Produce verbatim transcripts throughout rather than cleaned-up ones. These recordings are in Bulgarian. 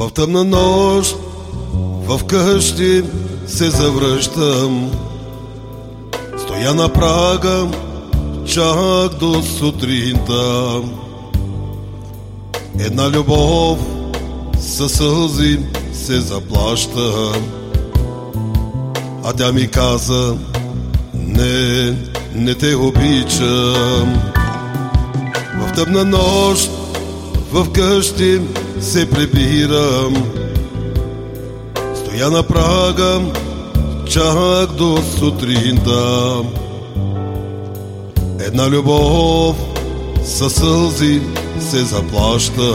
В тъмна нощ в къщи се завръщам, стоя на прага чак до сутринта. Една любов със сълзи се заплаща, а тя ми каза: не, не те обичам. В тъмна нощ в къщи се прибирам, стоя на прага чак до сутринта. Една любов със сълзи се заплаща,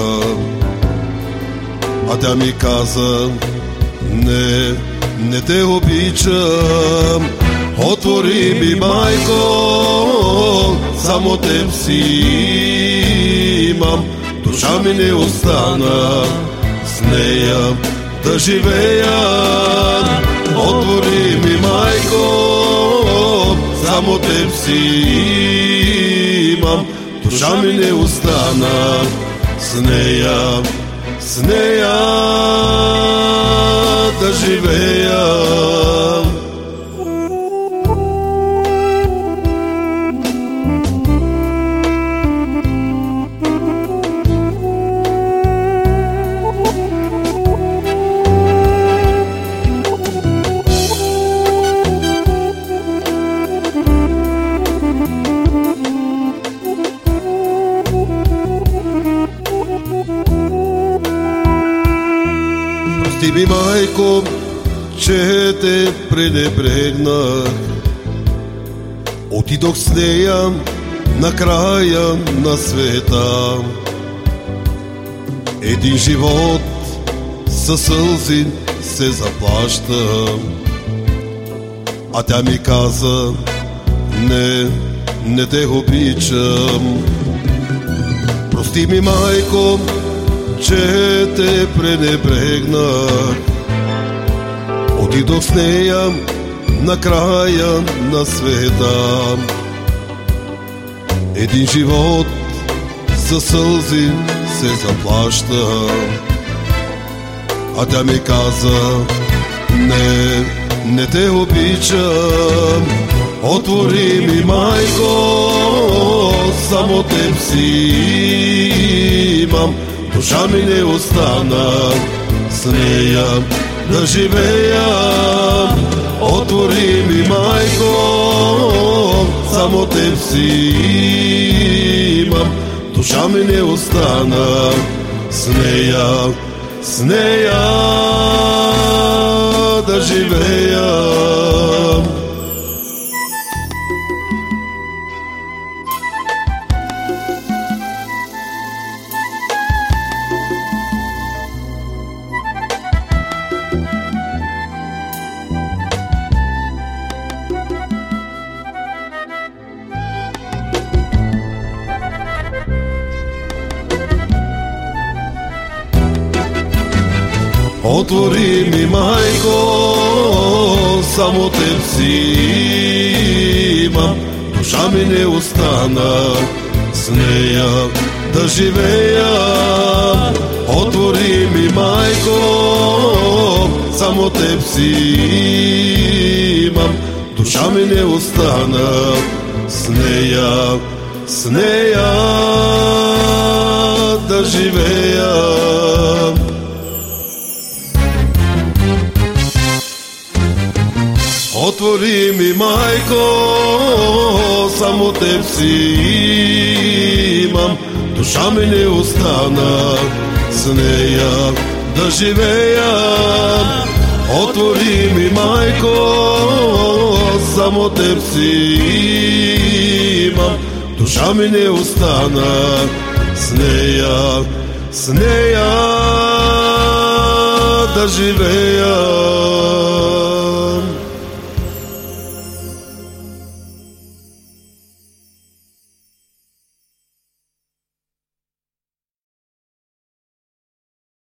а тя ми каза: не, не те обичам. Отвори ми, майко, само теб си имам. Душа ми не остана с нея да живея. Отвори ми, майко, само теб си имам. Душа ми не остана с нея, с нея да живея. Прости ми, майко, че те пренебрегнах. Отидох с нея на края на света. Един живот със сълзи се заплаща, а тя ми каза: не, не те обичам. Прости ми, майко, че те пренебрегнах. Отидох с нея на края на света. Един живот със сълзи се заплаща, а тя ми каза: не, не те обичам. Отвори ми, майко, само теб си имам. Душа ми не остана с нея да живея. Отвори ми, майко, само теб си имам. Душа ми не остана с нея, с нея да живея. Отвори ми, майко, само теб си имам. Душа ми не остана с нея да живея. Отвори ми, майко, само теб си имам. Душа ми не остана с нея, с нея да живея. Отвори ми, майко, само теб си имам. Душа ми не остана с нея да живея. Отвори ми, майко, само теб си имам. Душа ми не остана с нея, с нея да живея.